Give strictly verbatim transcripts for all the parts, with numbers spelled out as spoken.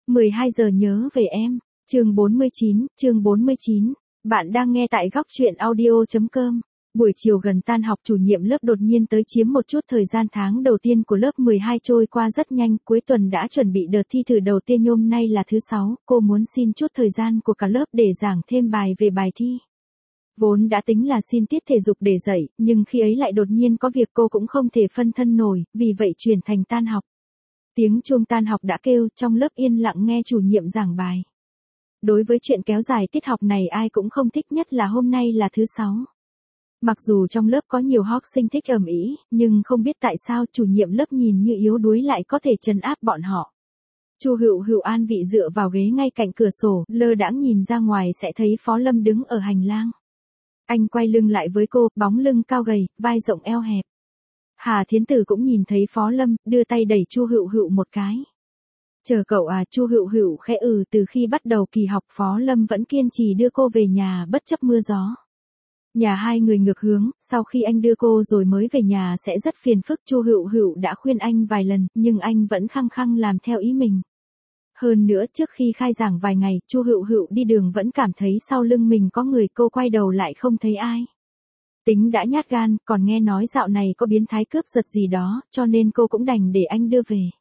mười hai giờ nhớ về em, chương bốn mươi chín, chương bốn mươi chín. Bạn đang nghe tại góc truyện audio chấm com. Buổi chiều gần tan học, chủ nhiệm lớp đột nhiên tới chiếm một chút thời gian. Tháng đầu tiên của lớp mười hai trôi qua rất nhanh, cuối tuần đã chuẩn bị đợt thi thử đầu tiên. Hôm nay là thứ sáu, cô muốn xin chút thời gian của cả lớp để giảng thêm bài về bài thi. Vốn đã tính là xin tiết thể dục để dạy, nhưng khi ấy lại đột nhiên có việc cô cũng không thể phân thân nổi, vì vậy chuyển thành tan học. Tiếng chuông tan học đã kêu, trong lớp yên lặng nghe chủ nhiệm giảng bài. Đối với chuyện kéo dài tiết học này ai cũng không thích, nhất là hôm nay là thứ sáu. Mặc dù trong lớp có nhiều học sinh thích ầm ĩ, nhưng không biết tại sao chủ nhiệm lớp nhìn như yếu đuối lại có thể trấn áp bọn họ. Chu Hựu Hựu an vị dựa vào ghế ngay cạnh cửa sổ, lơ đãng nhìn ra ngoài sẽ thấy Phó Lâm đứng ở hành lang. Anh quay lưng lại với cô, bóng lưng cao gầy, vai rộng eo hẹp. Hà Thiến Tử cũng nhìn thấy Phó Lâm, đưa tay đẩy Chu Hựu Hựu một cái. Chờ cậu à, Chu Hựu Hựu khẽ ừ. Từ khi bắt đầu kỳ học, Phó Lâm vẫn kiên trì đưa cô về nhà bất chấp mưa gió. Nhà hai người ngược hướng, sau khi anh đưa cô rồi mới về nhà sẽ rất phiền phức. Chu Hựu Hựu đã khuyên anh vài lần, nhưng anh vẫn khăng khăng làm theo ý mình. Hơn nữa, trước khi khai giảng vài ngày, Chu Hựu Hựu đi đường vẫn cảm thấy sau lưng mình có người, cô quay đầu lại không thấy ai. Tính đã nhát gan, còn nghe nói dạo này có biến thái cướp giật gì đó, cho nên cô cũng đành để anh đưa về.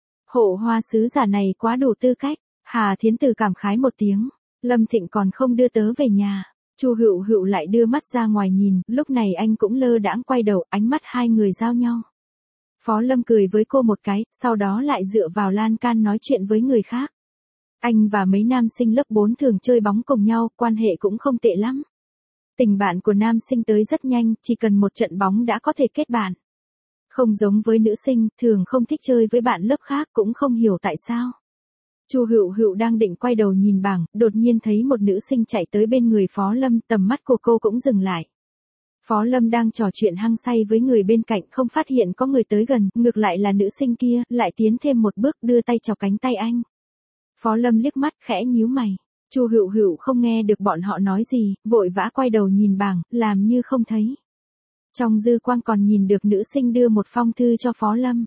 Hộ hoa sứ giả này quá đủ tư cách. Hà Thiến Tử cảm khái một tiếng. Lâm Thịnh còn không đưa tớ về nhà. Chu Hựu Hựu lại đưa mắt ra ngoài nhìn, lúc này anh cũng lơ đãng quay đầu, ánh mắt hai người giao nhau. Phó Lâm cười với cô một cái, sau đó lại dựa vào lan can nói chuyện với người khác. Anh và mấy nam sinh lớp bốn thường chơi bóng cùng nhau, quan hệ cũng không tệ lắm. Tình bạn của nam sinh tới rất nhanh, chỉ cần một trận bóng đã có thể kết bạn. Không giống với nữ sinh, thường không thích chơi với bạn lớp khác, cũng không hiểu tại sao. Chu Hựu Hựu đang định quay đầu nhìn bảng, đột nhiên thấy một nữ sinh chạy tới bên người Phó Lâm, tầm mắt của cô cũng dừng lại. Phó Lâm đang trò chuyện hăng say với người bên cạnh, không phát hiện có người tới gần, ngược lại là nữ sinh kia, lại tiến thêm một bước đưa tay chọc cánh tay anh. Phó Lâm liếc mắt, khẽ nhíu mày. Chu Hựu Hựu không nghe được bọn họ nói gì, vội vã quay đầu nhìn bảng, làm như không thấy. Trong dư quang còn nhìn được nữ sinh đưa một phong thư cho Phó Lâm.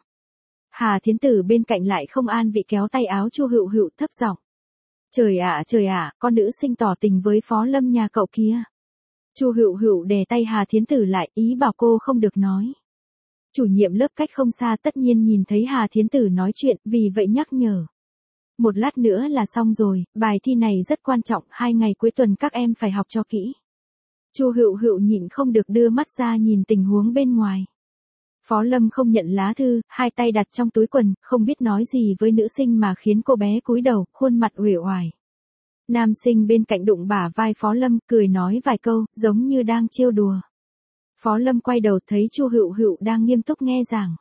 Hà Thiến Tử bên cạnh lại không an vị kéo tay áo Chu Hựu Hựu thấp giọng. Trời ạ, trời ạ, con nữ sinh tỏ tình với Phó Lâm nhà cậu kia. Chu Hựu Hựu đè tay Hà Thiến Tử lại, ý bảo cô không được nói. Chủ nhiệm lớp cách không xa tất nhiên nhìn thấy Hà Thiến Tử nói chuyện, vì vậy nhắc nhở. Một lát nữa là xong rồi, bài thi này rất quan trọng, hai ngày cuối tuần các em phải học cho kỹ. Chu Hựu Hựu nhịn không được đưa mắt ra nhìn tình huống bên ngoài. Phó Lâm không nhận lá thư, hai tay đặt trong túi quần, không biết nói gì với nữ sinh mà khiến cô bé cúi đầu, khuôn mặt uể oải. Nam sinh bên cạnh đụng bả vai Phó Lâm, cười nói vài câu, giống như đang trêu đùa. Phó Lâm quay đầu thấy Chu Hựu Hựu đang nghiêm túc nghe giảng.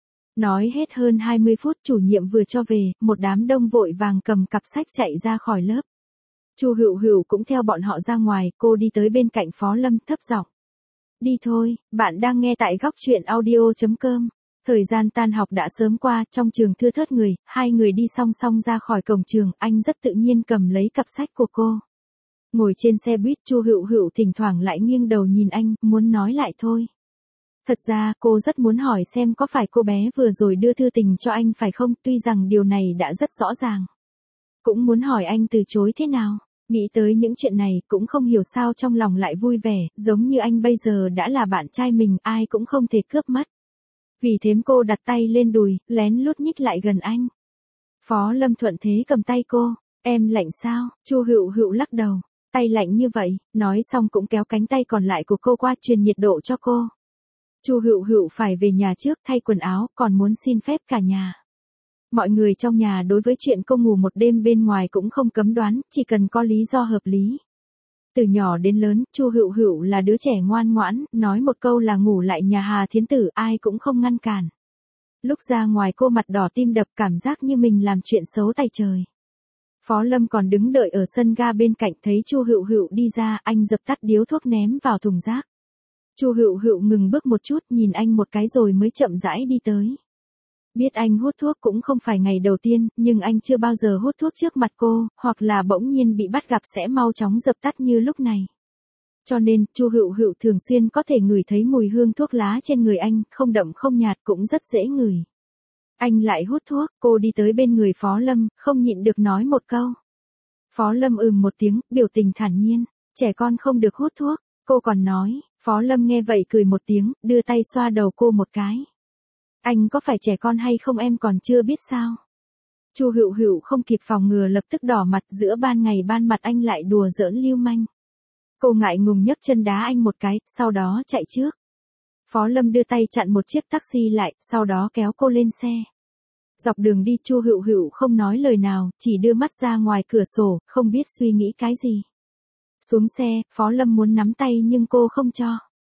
Nói hết hơn hai mươi phút, chủ nhiệm vừa cho về, một đám đông vội vàng cầm cặp sách chạy ra khỏi lớp. Chu Hựu Hựu cũng theo bọn họ ra ngoài, cô đi tới bên cạnh Phó Lâm thấp giọng. Đi thôi, bạn đang nghe tại góc truyện audio chấm com. Thời gian tan học đã sớm qua, trong trường thưa thớt người, hai người đi song song ra khỏi cổng trường, anh rất tự nhiên cầm lấy cặp sách của cô. Ngồi trên xe buýt, Chu Hựu Hựu thỉnh thoảng lại nghiêng đầu nhìn anh, muốn nói lại thôi. Thật ra, cô rất muốn hỏi xem có phải cô bé vừa rồi đưa thư tình cho anh phải không, tuy rằng điều này đã rất rõ ràng. Cũng muốn hỏi anh từ chối thế nào. Nghĩ tới những chuyện này, cũng không hiểu sao trong lòng lại vui vẻ, giống như anh bây giờ đã là bạn trai mình, ai cũng không thể cướp mất. Vì thế cô đặt tay lên đùi, lén lút nhích lại gần anh. Phó Lâm thuận thế cầm tay cô. Em lạnh sao? Chu Hựu Hựu lắc đầu. Tay lạnh như vậy, nói xong cũng kéo cánh tay còn lại của cô qua truyền nhiệt độ cho cô. Chu Hựu Hựu phải về nhà trước thay quần áo, còn muốn xin phép cả nhà. Mọi người trong nhà đối với chuyện cô ngủ một đêm bên ngoài cũng không cấm đoán, chỉ cần có lý do hợp lý. Từ nhỏ đến lớn, Chu Hựu Hựu là đứa trẻ ngoan ngoãn, nói một câu là ngủ lại nhà Hà Thiến Tử, ai cũng không ngăn cản. Lúc ra ngoài cô mặt đỏ tim đập, cảm giác như mình làm chuyện xấu tay trời. Phó Lâm còn đứng đợi ở sân ga bên cạnh, thấy Chu Hựu Hựu đi ra, anh dập tắt điếu thuốc ném vào thùng rác. Chu Hựu Hựu ngừng bước một chút, nhìn anh một cái rồi mới chậm rãi đi tới. Biết anh hút thuốc cũng không phải ngày đầu tiên, nhưng anh chưa bao giờ hút thuốc trước mặt cô, hoặc là bỗng nhiên bị bắt gặp sẽ mau chóng dập tắt như lúc này. Cho nên, Chu Hựu Hựu thường xuyên có thể ngửi thấy mùi hương thuốc lá trên người anh, không đậm không nhạt cũng rất dễ ngửi. Anh lại hút thuốc, cô đi tới bên người Phó Lâm, không nhịn được nói một câu. Phó Lâm ừm một tiếng, biểu tình thản nhiên, trẻ con không được hút thuốc, cô còn nói, Phó Lâm nghe vậy cười một tiếng, đưa tay xoa đầu cô một cái. Anh có phải trẻ con hay không em còn chưa biết sao? Chu Hựu Hựu không kịp phòng ngừa lập tức đỏ mặt, giữa ban ngày ban mặt anh lại đùa giỡn lưu manh. Cô ngại ngùng nhấc chân đá anh một cái, sau đó chạy trước. Phó Lâm đưa tay chặn một chiếc taxi lại, sau đó kéo cô lên xe. Dọc đường đi Chu Hựu Hựu không nói lời nào, chỉ đưa mắt ra ngoài cửa sổ, không biết suy nghĩ cái gì. Xuống xe, Phó Lâm muốn nắm tay nhưng cô không cho.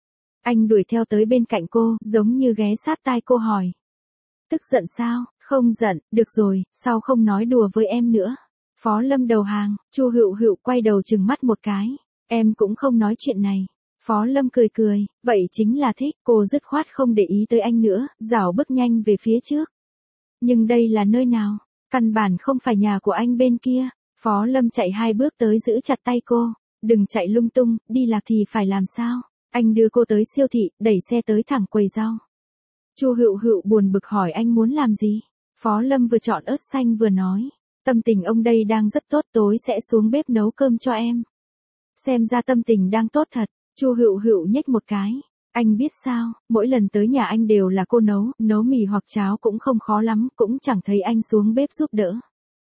Anh đuổi theo tới bên cạnh cô, giống như ghé sát tai cô hỏi. Tức giận sao? Không giận, được rồi, sao không nói đùa với em nữa? Phó Lâm đầu hàng, Chu Hựu Hựu quay đầu trừng mắt một cái. Em cũng không nói chuyện này. Phó Lâm cười cười, vậy chính là thích. Cô dứt khoát không để ý tới anh nữa, rảo bước nhanh về phía trước. Nhưng đây là nơi nào? Căn bản không phải nhà của anh bên kia. Phó Lâm chạy hai bước tới giữ chặt tay cô. Đừng chạy lung tung, đi lạc thì phải làm sao? Anh đưa cô tới siêu thị, đẩy xe tới thẳng quầy rau. Chu Hựu Hựu buồn bực hỏi anh muốn làm gì? Phó Lâm vừa chọn ớt xanh vừa nói. Tâm tình ông đây đang rất tốt, tối sẽ xuống bếp nấu cơm cho em. Xem ra tâm tình đang tốt thật. Chu Hựu Hựu nhếch một cái. Anh biết sao, mỗi lần tới nhà anh đều là cô nấu, nấu mì hoặc cháo cũng không khó lắm, cũng chẳng thấy anh xuống bếp giúp đỡ.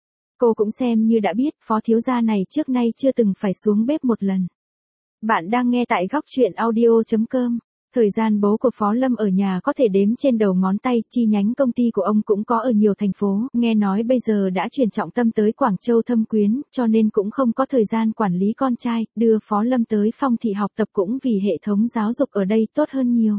Cô cũng xem như đã biết, phó thiếu gia này trước nay chưa từng phải xuống bếp một lần. Bạn đang nghe tại góc truyện audio chấm com. Thời gian bố của Phó Lâm ở nhà có thể đếm trên đầu ngón tay, chi nhánh công ty của ông cũng có ở nhiều thành phố, nghe nói bây giờ đã chuyển trọng tâm tới Quảng Châu Thâm Quyến, cho nên cũng không có thời gian quản lý con trai, đưa Phó Lâm tới Phong thị học tập cũng vì hệ thống giáo dục ở đây tốt hơn nhiều.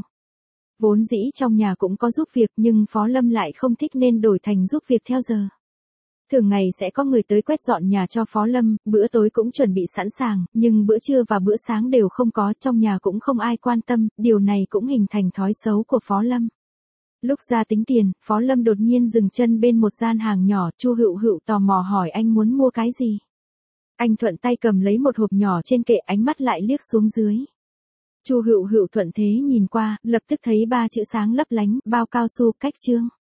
Vốn dĩ trong nhà cũng có giúp việc nhưng Phó Lâm lại không thích nên đổi thành giúp việc theo giờ. Thường ngày sẽ có người tới quét dọn nhà cho Phó Lâm, bữa tối cũng chuẩn bị sẵn sàng, nhưng bữa trưa và bữa sáng đều không có, trong nhà cũng không ai quan tâm, điều này cũng hình thành thói xấu của Phó Lâm. Lúc ra tính tiền, Phó Lâm đột nhiên dừng chân bên một gian hàng nhỏ, Chu Hựu Hựu tò mò hỏi anh muốn mua cái gì. Anh thuận tay cầm lấy một hộp nhỏ trên kệ, ánh mắt lại liếc xuống dưới. Chu Hựu Hựu thuận thế nhìn qua, lập tức thấy ba chữ sáng lấp lánh, bao cao su, cách trương.